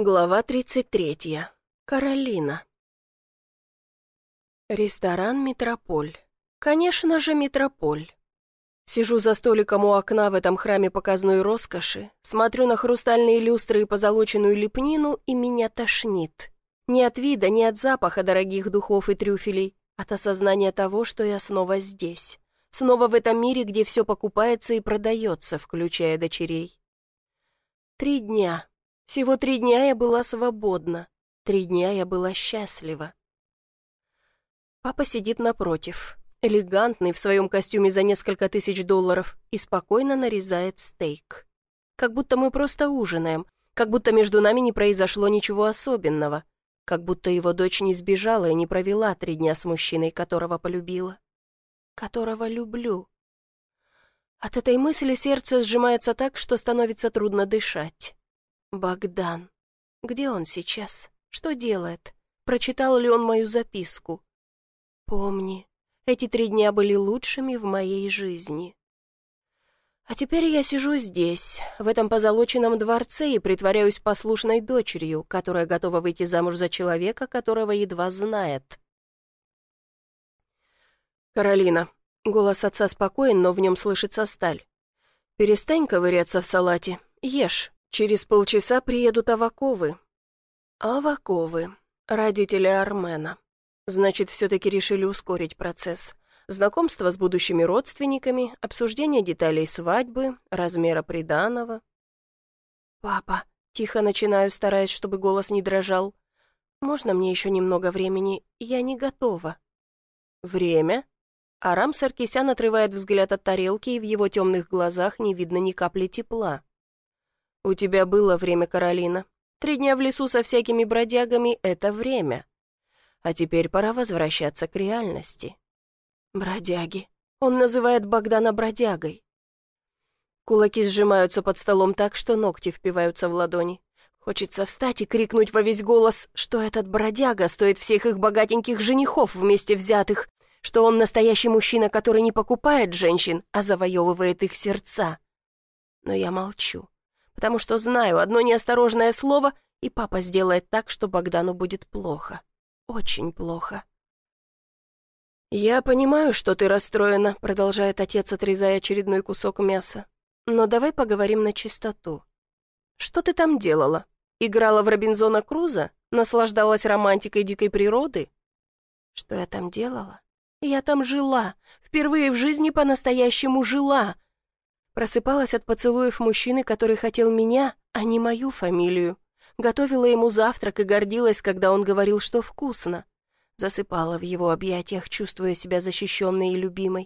Глава 33. Каролина. Ресторан «Метрополь». Конечно же, «Метрополь». Сижу за столиком у окна в этом храме показной роскоши, смотрю на хрустальные люстры и позолоченную лепнину, и меня тошнит. Не от вида, не от запаха дорогих духов и трюфелей, от осознания того, что я снова здесь. Снова в этом мире, где все покупается и продается, включая дочерей. 3 дня. Всего 3 дня я была свободна. 3 дня я была счастлива. Папа сидит напротив, элегантный в своем костюме за несколько тысяч долларов, и спокойно нарезает стейк. Как будто мы просто ужинаем, как будто между нами не произошло ничего особенного, как будто его дочь не сбежала и не провела 3 дня с мужчиной, которого полюбила, которого люблю. От этой мысли сердце сжимается так, что становится трудно дышать. Богдан. Где он сейчас? Что делает? Прочитал ли он мою записку? Помни, эти 3 дня были лучшими в моей жизни. А теперь я сижу здесь, в этом позолоченном дворце, и притворяюсь послушной дочерью, которая готова выйти замуж за человека, которого едва знает. «Каролина». Голос отца спокоен, но в нем слышится сталь. «Перестань ковыряться в салате. Ешь. Через полчаса приедут Аваковы». Аваковы. Родители Армена. Значит, все-таки решили ускорить процесс. Знакомство с будущими родственниками, обсуждение деталей свадьбы, размера приданого. «Папа», тихо начинаю, стараясь, чтобы голос не дрожал, «можно мне еще немного времени? Я не готова». «Время?» Арам Саркисян отрывает взгляд от тарелки, и в его темных глазах не видно ни капли тепла. «У тебя было время, Каролина. 3 дня в лесу со всякими бродягами — это время. А теперь пора возвращаться к реальности». «Бродяги». Он называет Богдана бродягой. Кулаки сжимаются под столом так, что ногти впиваются в ладони. Хочется встать и крикнуть во весь голос, что этот бродяга стоит всех их богатеньких женихов вместе взятых, что он настоящий мужчина, который не покупает женщин, а завоевывает их сердца. Но я молчу, потому что знаю, одно неосторожное слово, и папа сделает так, что Богдану будет плохо. Очень плохо. «Я понимаю, что ты расстроена», — продолжает отец, отрезая очередной кусок мяса. «Но давай поговорим на чистоту. Что ты там делала? Играла в Робинзона Круза? Наслаждалась романтикой дикой природы?» «Что я там делала? Я там жила. Впервые в жизни по-настоящему жила. Просыпалась от поцелуев мужчины, который хотел меня, а не мою фамилию. Готовила ему завтрак и гордилась, когда он говорил, что вкусно. Засыпала в его объятиях, чувствуя себя защищенной и любимой.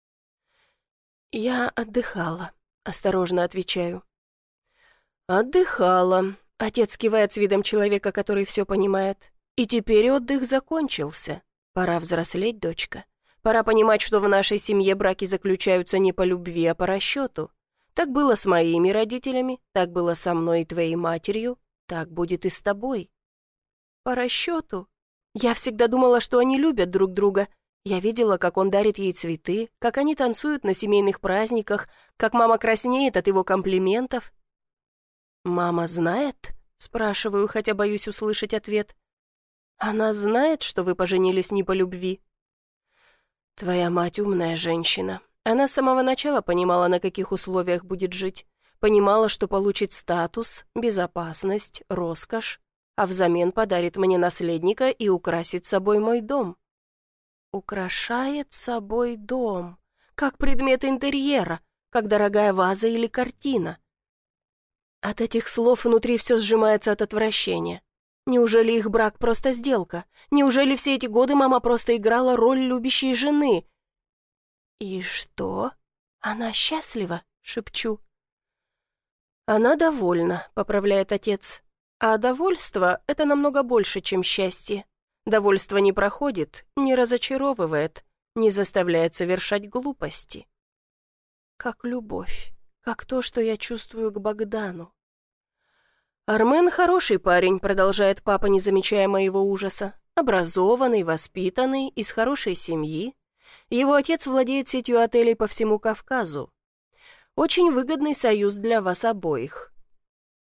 «Я отдыхала», — осторожно отвечаю. «Отдыхала», — отец кивает с видом человека, который все понимает. «И теперь отдых закончился. Пора взрослеть, дочка. Пора понимать, что в нашей семье браки заключаются не по любви, а по расчету. Так было с моими родителями, так было со мной и твоей матерью, так будет и с тобой». «По расчету? Я всегда думала, что они любят друг друга. Я видела, как он дарит ей цветы, как они танцуют на семейных праздниках, как мама краснеет от его комплиментов». «Мама знает?» — спрашиваю, хотя боюсь услышать ответ. «Она знает, что вы поженились не по любви?» «Твоя мать умная женщина. Она с самого начала понимала, на каких условиях будет жить. Понимала, что получит статус, безопасность, роскошь, а взамен подарит мне наследника и украсит собой мой дом». «Украшает собой дом. Как предмет интерьера, как дорогая ваза или картина». От этих слов внутри все сжимается от отвращения. Неужели их брак просто сделка? Неужели все эти годы мама просто играла роль любящей жены? «И что? Она счастлива?» — шепчу. «Она довольна», — поправляет отец. «А довольство — это намного больше, чем счастье. Довольство не проходит, не разочаровывает, не заставляет совершать глупости. Как любовь, как то, что я чувствую к Богдану». «Армен хороший парень», — продолжает папа, не замечая моего ужаса. «Образованный, воспитанный, из хорошей семьи. Его отец владеет сетью отелей по всему Кавказу. Очень выгодный союз для вас обоих».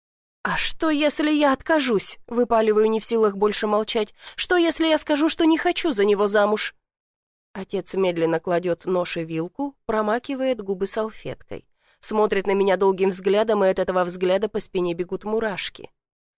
«А что, если я откажусь?» — выпаливаю, не в силах больше молчать. «Что, если я скажу, что не хочу за него замуж?» Отец медленно кладет нож и вилку, промакивает губы салфеткой. Смотрит на меня долгим взглядом, и от этого взгляда по спине бегут мурашки.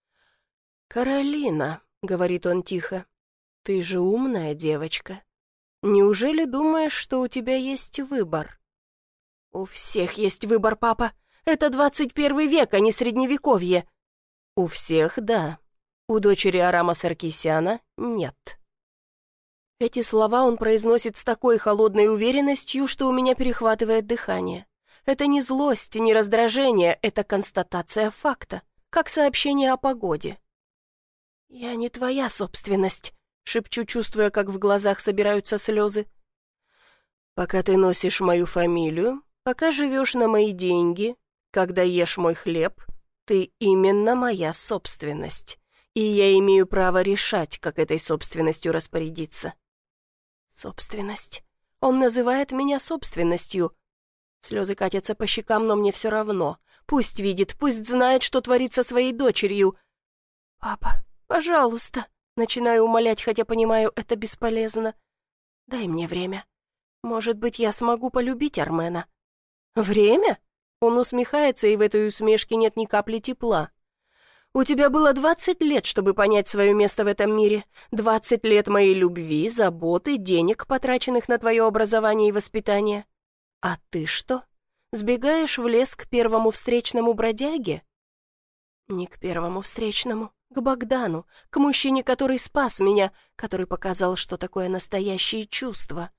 «Каролина», — говорит он тихо, — «ты же умная девочка. Неужели думаешь, что у тебя есть выбор?» «У всех есть выбор, папа. Это 21 век, а не Средневековье». «У всех, да. У дочери Арама Саркисяна нет». Эти слова он произносит с такой холодной уверенностью, что у меня перехватывает дыхание. Это не злость, не раздражение, это констатация факта, как сообщение о погоде. «Я не твоя собственность», — шепчу, чувствуя, как в глазах собираются слезы. «Пока ты носишь мою фамилию, пока живешь на мои деньги, когда ешь мой хлеб, ты именно моя собственность, и я имею право решать, как этой собственностью распорядиться». «Собственность. Он называет меня собственностью». Слезы катятся по щекам, но мне все равно. Пусть видит, пусть знает, что творит со своей дочерью. «Папа, пожалуйста», — начинаю умолять, хотя понимаю, это бесполезно. «Дай мне время. Может быть, я смогу полюбить Армена». «Время?» Он усмехается, и в этой усмешке нет ни капли тепла. «У тебя было 20 лет, чтобы понять свое место в этом мире. 20 лет моей любви, заботы, денег, потраченных на твое образование и воспитание. А ты что? Сбегаешь в лес к первому встречному бродяге?» «Не к первому встречному, к Богдану, к мужчине, который спас меня, который показал, что такое настоящие чувства».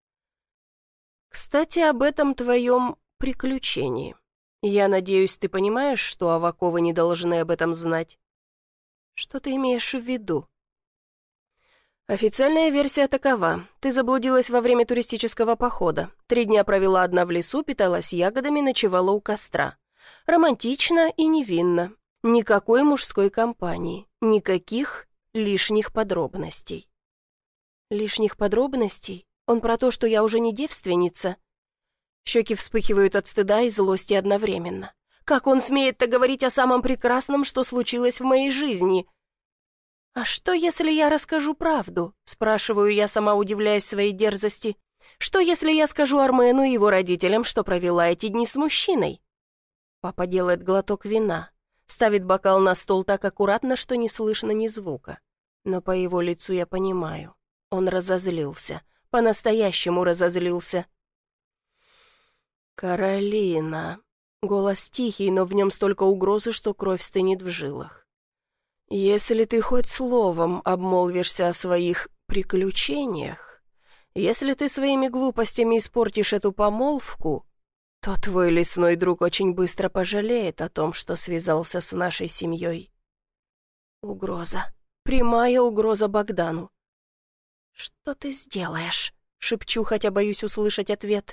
«Кстати, об этом твоем приключении. Я надеюсь, ты понимаешь, что Аваковы не должны об этом знать?» «Что ты имеешь в виду?» «Официальная версия такова. Ты заблудилась во время туристического похода. 3 дня провела одна в лесу, питалась ягодами, ночевала у костра. Романтично и невинно. Никакой мужской компании. Никаких лишних подробностей». «Лишних подробностей? Он про то, что я уже не девственница?» Щеки вспыхивают от стыда и злости одновременно. Как он смеет-то говорить о самом прекрасном, что случилось в моей жизни? «А что, если я расскажу правду?» — спрашиваю я, сама удивляясь своей дерзости. «Что, если я скажу Армену и его родителям, что провела эти дни с мужчиной?» Папа делает глоток вина, ставит бокал на стол так аккуратно, что не слышно ни звука. Но по его лицу я понимаю. Он разозлился, по-настоящему разозлился. «Каролина». Голос тихий, но в нем столько угрозы, что кровь стынет в жилах. «Если ты хоть словом обмолвишься о своих приключениях, если ты своими глупостями испортишь эту помолвку, то твой лесной друг очень быстро пожалеет о том, что связался с нашей семьей». Угроза. Прямая угроза Богдану. «Что ты сделаешь?» — шепчу, хотя боюсь услышать ответ.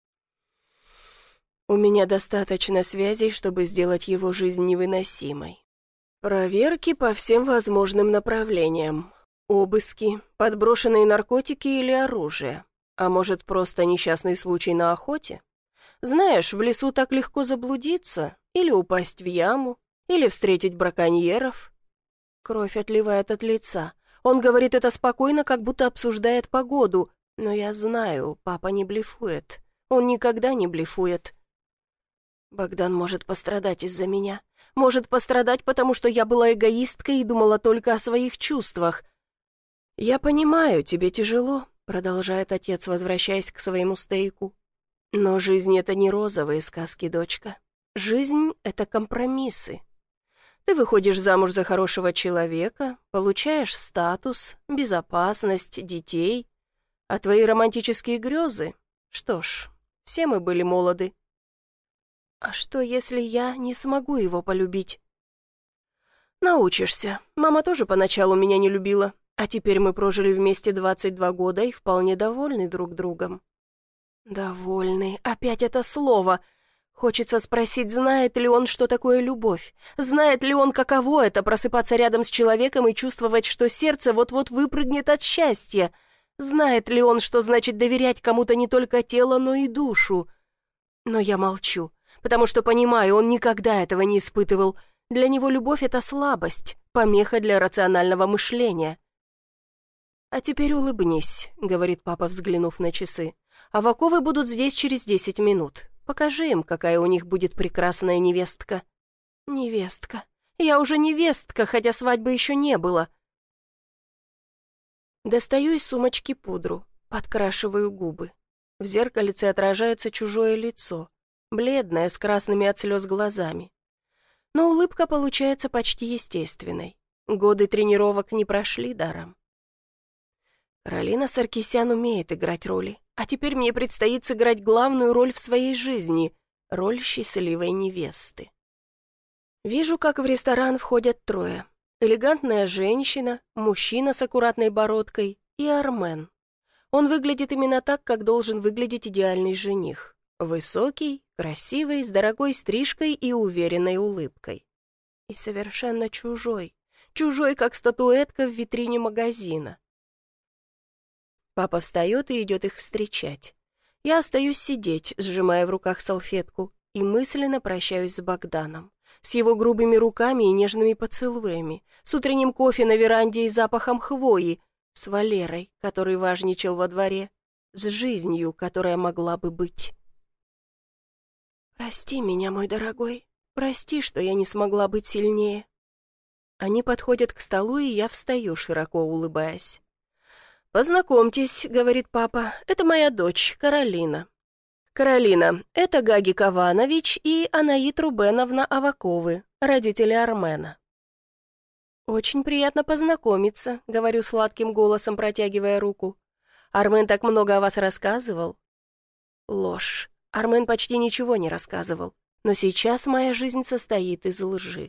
«У меня достаточно связей, чтобы сделать его жизнь невыносимой. Проверки по всем возможным направлениям. Обыски, подброшенные наркотики или оружие. А может, просто несчастный случай на охоте? Знаешь, в лесу так легко заблудиться, или упасть в яму, или встретить браконьеров». Кровь отливает от лица. Он говорит это спокойно, как будто обсуждает погоду. Но я знаю, папа не блефует. Он никогда не блефует. Богдан может пострадать из-за меня. Может пострадать, потому что я была эгоисткой и думала только о своих чувствах. «Я понимаю, тебе тяжело», — продолжает отец, возвращаясь к своему стейку. «Но жизнь — это не розовые сказки, дочка. Жизнь — это компромиссы. Ты выходишь замуж за хорошего человека, получаешь статус, безопасность, детей. А твои романтические грезы? Что ж, все мы были молоды. А что, если я не смогу его полюбить?» «Научишься. Мама тоже поначалу меня не любила, а теперь мы прожили вместе 22 года и вполне довольны друг другом». «Довольны. Опять это слово. Хочется спросить, знает ли он, что такое любовь? Знает ли он, каково это — просыпаться рядом с человеком и чувствовать, что сердце вот-вот выпрыгнет от счастья? Знает ли он, что значит доверять кому-то не только тело, но и душу? Но я молчу, потому что понимаю, он никогда этого не испытывал. Для него любовь — это слабость, помеха для рационального мышления. «А теперь улыбнись», — говорит папа, взглянув на часы. «Аваковы будут здесь через 10 минут. Покажи им, какая у них будет прекрасная невестка». «Невестка. Я уже невестка, хотя свадьбы еще не было». Достаю из сумочки пудру, подкрашиваю губы. В зеркальце отражается чужое лицо, бледное, с красными от слез глазами. Но улыбка получается почти естественной. Годы тренировок не прошли даром. Каролина Саркисян умеет играть роли, а теперь мне предстоит сыграть главную роль в своей жизни — роль счастливой невесты. Вижу, как в ресторан входят трое. Элегантная женщина, мужчина с аккуратной бородкой и Армен. Он выглядит именно так, как должен выглядеть идеальный жених. Высокий, красивый, с дорогой стрижкой и уверенной улыбкой. И совершенно чужой. Чужой, как статуэтка в витрине магазина. Папа встает и идет их встречать. Я остаюсь сидеть, сжимая в руках салфетку, и мысленно прощаюсь с Богданом. С его грубыми руками и нежными поцелуями, с утренним кофе на веранде и запахом хвои, с Валерой, который важничал во дворе, с жизнью, которая могла бы быть. «Прости меня, мой дорогой, прости, что я не смогла быть сильнее». Они подходят к столу, и я встаю, широко улыбаясь. «Познакомьтесь», — говорит папа, — «это моя дочь, Каролина». «Каролина, это Гаги Каванович и Анаит Рубеновна Аваковы, родители Армена». «Очень приятно познакомиться», — говорю сладким голосом, протягивая руку. «Армен так много о вас рассказывал». Ложь. Армен почти ничего не рассказывал, но сейчас моя жизнь состоит из лжи.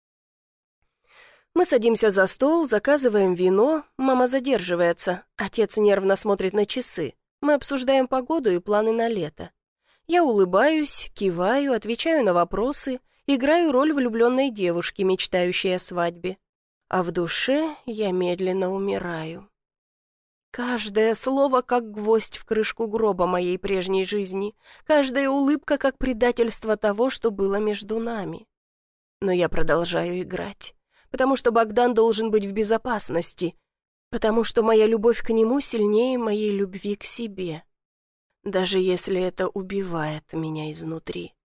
Мы садимся за стол, заказываем вино, мама задерживается, отец нервно смотрит на часы. Мы обсуждаем погоду и планы на лето. Я улыбаюсь, киваю, отвечаю на вопросы, играю роль влюбленной девушки, мечтающей о свадьбе. А в душе я медленно умираю. Каждое слово как гвоздь в крышку гроба моей прежней жизни, каждая улыбка как предательство того, что было между нами. Но я продолжаю играть, потому что Богдан должен быть в безопасности, потому что моя любовь к нему сильнее моей любви к себе, даже если это убивает меня изнутри.